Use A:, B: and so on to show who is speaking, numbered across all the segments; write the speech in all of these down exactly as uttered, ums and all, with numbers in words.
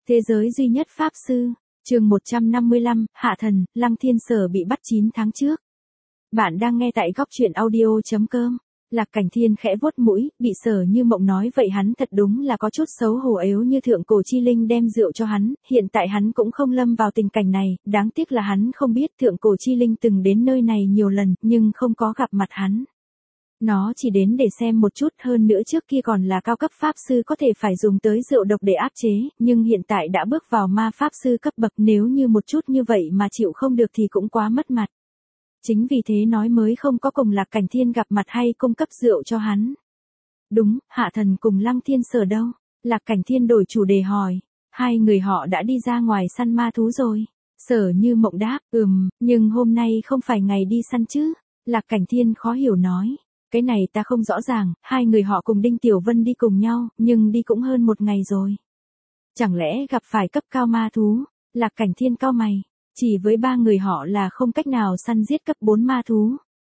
A: Thế giới duy nhất Pháp Sư, chương một trăm năm mươi lăm, Hạ Thần, Lăng Thiên Sở bị bắt chín tháng trước. Bạn đang nghe tại góc truyện audio.com. Lạc Cảnh Thiên khẽ vuốt mũi, bị Sở Như Mộng nói vậy hắn thật đúng là có chút xấu hổ yếu như thượng cổ chi linh đem rượu cho hắn, hiện tại hắn cũng không lâm vào tình cảnh này, đáng tiếc là hắn không biết thượng cổ chi linh từng đến nơi này nhiều lần, nhưng không có gặp mặt hắn. Nó chỉ đến để xem một chút, hơn nữa trước kia còn là cao cấp pháp sư có thể phải dùng tới rượu độc để áp chế, nhưng hiện tại đã bước vào ma pháp sư cấp bậc, nếu như một chút như vậy mà chịu không được thì cũng quá mất mặt. Chính vì thế nói mới không có cùng Lạc Cảnh Thiên gặp mặt hay cung cấp rượu cho hắn. Đúng, Hạ Thần cùng Lăng Thiên Sở đâu? Lạc Cảnh Thiên đổi chủ đề hỏi. Hai người họ đã đi ra ngoài săn ma thú rồi. Sở Như Mộng đáp, ừm, nhưng hôm nay không phải ngày đi săn chứ? Lạc Cảnh Thiên khó hiểu nói. Cái này ta không rõ ràng, hai người họ cùng Đinh Tiểu Vân đi cùng nhau, nhưng đi cũng hơn một ngày rồi. Chẳng lẽ gặp phải cấp cao ma thú? Lạc Cảnh Thiên cau mày. Chỉ với ba người họ là không cách nào săn giết cấp bốn ma thú.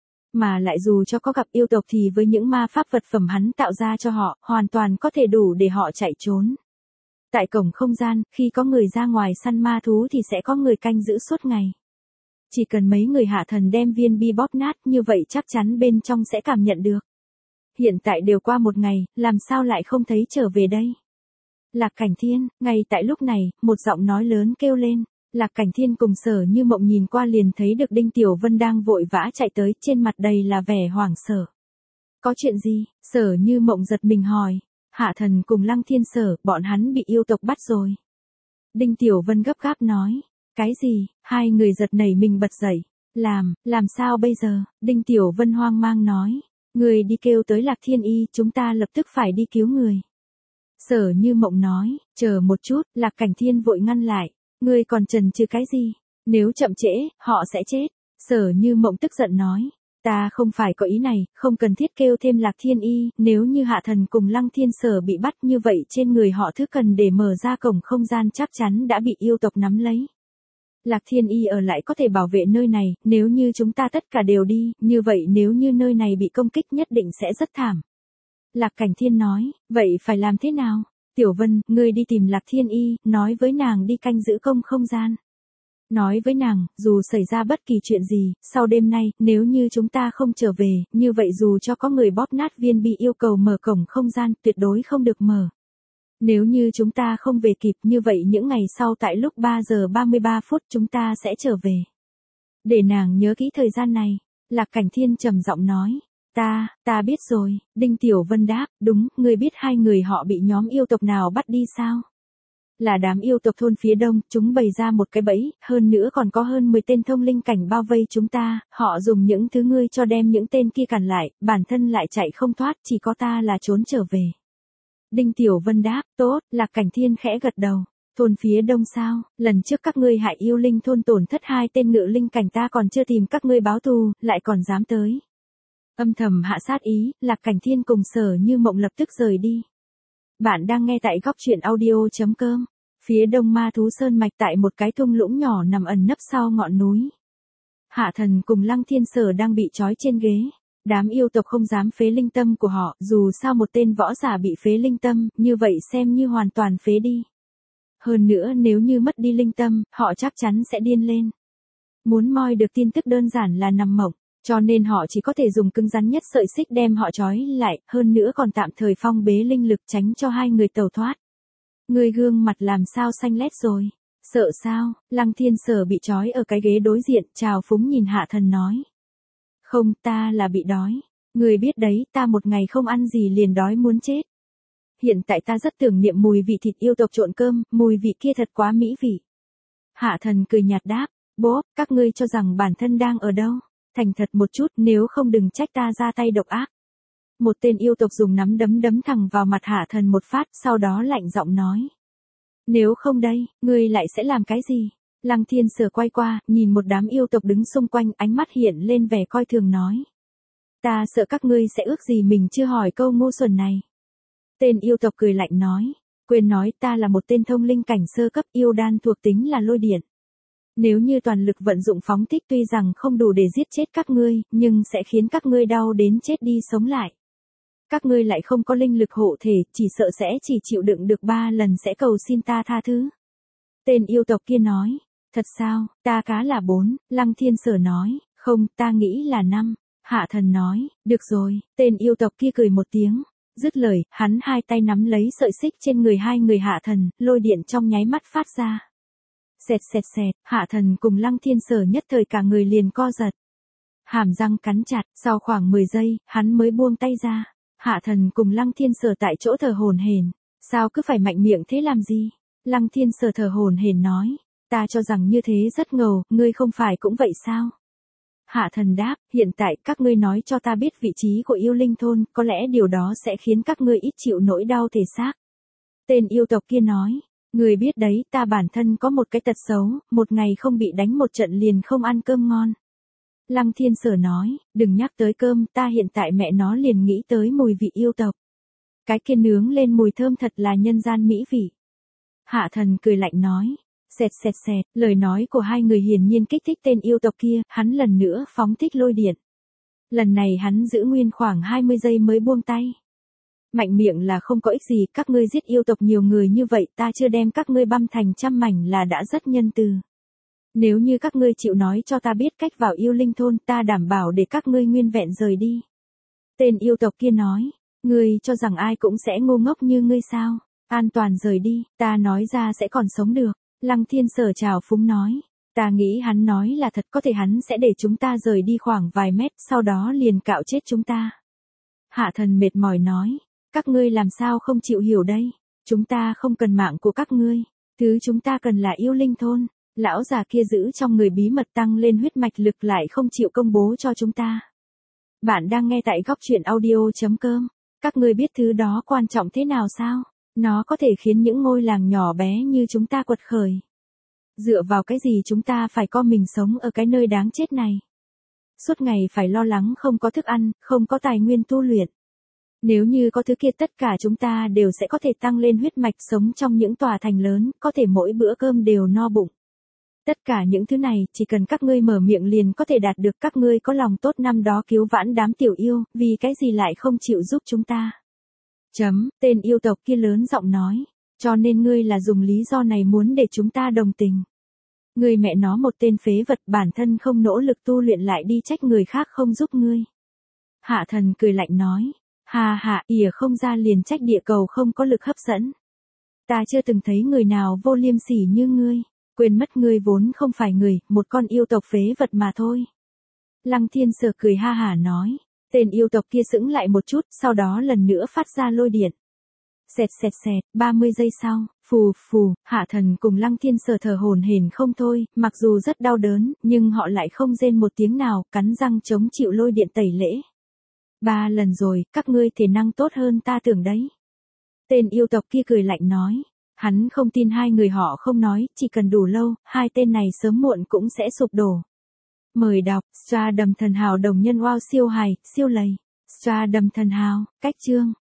A: Mà lại dù cho có gặp yêu tộc thì với những ma pháp vật phẩm hắn tạo ra cho họ, hoàn toàn có thể đủ để họ chạy trốn. Tại cổng không gian, khi có người ra ngoài săn ma thú thì sẽ có người canh giữ suốt ngày. Chỉ cần mấy người Hạ Thần đem viên bi bóp nát như vậy chắc chắn bên trong sẽ cảm nhận được. Hiện tại đều qua một ngày, làm sao lại không thấy trở về đây? Lạc Cảnh Thiên, ngay tại lúc này, một giọng nói lớn kêu lên. Lạc Cảnh Thiên cùng Sở Như Mộng nhìn qua liền thấy được Đinh Tiểu Vân đang vội vã chạy tới, trên mặt đầy là vẻ hoảng sợ. Có chuyện gì? Sở Như Mộng giật mình hỏi. Hạ Thần cùng Lăng Thiên Sở, bọn hắn bị yêu tộc bắt rồi. Đinh Tiểu Vân gấp gáp nói. Cái gì? Hai người giật nảy mình bật dậy. Làm, làm sao bây giờ? Đinh Tiểu Vân hoang mang nói. Người đi kêu tới Lạc Thiên Y, chúng ta lập tức phải đi cứu người. Sở Như Mộng nói, chờ một chút, Lạc Cảnh Thiên vội ngăn lại. Ngươi còn chần chừ cái gì? Nếu chậm trễ, họ sẽ chết. Sở Như Mộng tức giận nói. Ta không phải có ý này, không cần thiết kêu thêm Lạc Thiên Y, nếu như Hạ Thần cùng Lăng Thiên Sở bị bắt như vậy trên người họ thứ cần để mở ra cổng không gian chắc chắn đã bị yêu tộc nắm lấy. Lạc Thiên Y ở lại có thể bảo vệ nơi này, nếu như chúng ta tất cả đều đi, như vậy nếu như nơi này bị công kích nhất định sẽ rất thảm. Lạc Cảnh Thiên nói, vậy phải làm thế nào? Tiểu Vân, ngươi đi tìm Lạc Thiên Y, nói với nàng đi canh giữ công không gian. Nói với nàng, dù xảy ra bất kỳ chuyện gì, sau đêm nay, nếu như chúng ta không trở về, như vậy dù cho có người bóp nát viên bi yêu cầu mở cổng không gian, tuyệt đối không được mở. Nếu như chúng ta không về kịp như vậy những ngày sau tại lúc ba giờ ba mươi ba phút chúng ta sẽ trở về. Để nàng nhớ kỹ thời gian này, Lạc Cảnh Thiên trầm giọng nói. Ta, ta biết rồi, Đinh Tiểu Vân đáp, đúng, ngươi biết hai người họ bị nhóm yêu tộc nào bắt đi sao? Là đám yêu tộc thôn phía đông, chúng bày ra một cái bẫy, hơn nữa còn có hơn mười tên thông linh cảnh bao vây chúng ta, họ dùng những thứ ngươi cho đem những tên kia cản lại, bản thân lại chạy không thoát, chỉ có ta là trốn trở về. Đinh Tiểu Vân đáp, tốt, Lạc Cảnh Thiên khẽ gật đầu. Thôn phía đông sao, lần trước các ngươi hại yêu linh thôn tổn thất hai tên ngự linh cảnh ta còn chưa tìm các ngươi báo thù, lại còn dám tới. Âm thầm hạ sát ý, Lạc Cảnh Thiên cùng Sở Như Mộng lập tức rời đi. Bạn đang nghe tại góc truyện audio.com. Phía đông ma thú sơn mạch tại một cái thung lũng nhỏ nằm ẩn nấp sau ngọn núi. Hạ Thần cùng Lăng Thiên Sở đang bị trói trên ghế. Đám yêu tộc không dám phế linh tâm của họ, dù sao một tên võ giả bị phế linh tâm, như vậy xem như hoàn toàn phế đi. Hơn nữa nếu như mất đi linh tâm, họ chắc chắn sẽ điên lên. Muốn moi được tin tức đơn giản là nằm mộng. Cho nên họ chỉ có thể dùng cứng rắn nhất sợi xích đem họ trói lại, hơn nữa còn tạm thời phong bế linh lực tránh cho hai người tẩu thoát. Người gương mặt làm sao xanh lét rồi? Sợ sao? Lăng Thiên Sở bị trói ở cái ghế đối diện, trào phúng nhìn Hạ Thần nói. Không, ta là bị đói. Người biết đấy, ta một ngày không ăn gì liền đói muốn chết. Hiện tại ta rất tưởng niệm mùi vị thịt yêu tộc trộn cơm, mùi vị kia thật quá mỹ vị. Hạ Thần cười nhạt đáp, bố, các ngươi cho rằng bản thân đang ở đâu? Thành thật một chút, nếu không đừng trách ta ra tay độc ác. Một tên yêu tộc dùng nắm đấm đấm thẳng vào mặt Hạ Thần một phát, sau đó lạnh giọng nói. Nếu không đây, ngươi lại sẽ làm cái gì? Lăng Thiên Sở quay qua, nhìn một đám yêu tộc đứng xung quanh, ánh mắt hiện lên vẻ coi thường nói. Ta sợ các ngươi sẽ ước gì mình chưa hỏi câu ngu xuẩn này. Tên yêu tộc cười lạnh nói. Quên nói ta là một tên thông linh cảnh sơ cấp yêu đan thuộc tính là lôi điện. Nếu như toàn lực vận dụng phóng thích tuy rằng không đủ để giết chết các ngươi, nhưng sẽ khiến các ngươi đau đến chết đi sống lại. Các ngươi lại không có linh lực hộ thể, chỉ sợ sẽ chỉ chịu đựng được ba lần sẽ cầu xin ta tha thứ. Tên yêu tộc kia nói. Thật sao, ta cá là bốn, Lăng Thiên Sở nói. Không, ta nghĩ là năm. Hạ thần nói. Được rồi, tên yêu tộc kia cười một tiếng. Dứt lời, hắn hai tay nắm lấy sợi xích trên người hai người hạ thần, lôi điện trong nháy mắt phát ra. Xẹt xẹt xẹt, hạ thần cùng Lăng Thiên Sở nhất thời cả người liền co giật. Hàm răng cắn chặt, sau khoảng mười giây, hắn mới buông tay ra. Hạ thần cùng Lăng Thiên Sở tại chỗ thở hổn hển. Sao cứ phải mạnh miệng thế làm gì? Lăng Thiên Sở thở hổn hển nói. Ta cho rằng như thế rất ngầu, ngươi không phải cũng vậy sao? Hạ thần đáp, hiện tại các ngươi nói cho ta biết vị trí của yêu linh thôn, có lẽ điều đó sẽ khiến các ngươi ít chịu nỗi đau thể xác. Tên yêu tộc kia nói, ngươi biết đấy, ta bản thân có một cái tật xấu, một ngày không bị đánh một trận liền không ăn cơm ngon. Lăng Thiên Sở nói, đừng nhắc tới cơm, ta hiện tại mẹ nó liền nghĩ tới mùi vị yêu tộc. Cái kia nướng lên mùi thơm thật là nhân gian mỹ vị. Hạ thần cười lạnh nói. Xẹt xẹt xẹt, lời nói của hai người hiển nhiên kích thích tên yêu tộc kia, hắn lần nữa phóng thích lôi điện. Lần này hắn giữ nguyên khoảng hai mươi giây mới buông tay. Mạnh miệng là không có ích gì, các ngươi giết yêu tộc nhiều người như vậy, ta chưa đem các ngươi băm thành trăm mảnh là đã rất nhân từ. Nếu như các ngươi chịu nói cho ta biết cách vào yêu linh thôn, ta đảm bảo để các ngươi nguyên vẹn rời đi. Tên yêu tộc kia nói, ngươi cho rằng ai cũng sẽ ngu ngốc như ngươi sao? An toàn rời đi, ta nói ra sẽ còn sống được. Lăng Thiên Sở trào phúng nói, ta nghĩ hắn nói là thật, có thể hắn sẽ để chúng ta rời đi khoảng vài mét, sau đó liền cạo chết chúng ta. Hạ thần mệt mỏi nói, các ngươi làm sao không chịu hiểu đây, chúng ta không cần mạng của các ngươi, thứ chúng ta cần là yêu linh thôn. Lão già kia giữ trong người bí mật tăng lên huyết mạch lực lại không chịu công bố cho chúng ta. Bạn đang nghe tại góc truyện audio chấm com, các ngươi biết thứ đó quan trọng thế nào sao? Nó có thể khiến những ngôi làng nhỏ bé như chúng ta quật khởi. Dựa vào cái gì chúng ta phải co mình sống ở cái nơi đáng chết này? Suốt ngày phải lo lắng không có thức ăn, không có tài nguyên tu luyện. Nếu như có thứ kia tất cả chúng ta đều sẽ có thể tăng lên huyết mạch sống trong những tòa thành lớn, có thể mỗi bữa cơm đều no bụng. Tất cả những thứ này, chỉ cần các ngươi mở miệng liền có thể đạt được, các ngươi có lòng tốt năm đó cứu vãn đám tiểu yêu, vì cái gì lại không chịu giúp chúng ta? Chấm, tên yêu tộc kia lớn giọng nói, cho nên ngươi là dùng lý do này muốn để chúng ta đồng tình. Ngươi mẹ nó một tên phế vật, bản thân không nỗ lực tu luyện lại đi trách người khác không giúp ngươi. Hạ thần cười lạnh nói, hà hạ, ỉa không ra liền trách địa cầu không có lực hấp dẫn. Ta chưa từng thấy người nào vô liêm sỉ như ngươi, quên mất ngươi vốn không phải người, một con yêu tộc phế vật mà thôi. Lăng Thiên Sở cười ha hả nói. Tên yêu tộc kia sững lại một chút, sau đó lần nữa phát ra lôi điện. Xẹt xẹt xẹt, ba mươi giây sau, phù phù, hạ thần cùng Lăng Thiên Sở thở hổn hển không thôi, mặc dù rất đau đớn, nhưng họ lại không rên một tiếng nào, cắn răng chống chịu lôi điện tẩy lễ. Ba lần rồi, các ngươi thể năng tốt hơn ta tưởng đấy. Tên yêu tộc kia cười lạnh nói. Hắn không tin hai người họ không nói, chỉ cần đủ lâu, hai tên này sớm muộn cũng sẽ sụp đổ. Mời đọc, Stardom Thần Hào đồng nhân wow siêu hài, siêu lầy. Stardom Thần Hào, cách chương.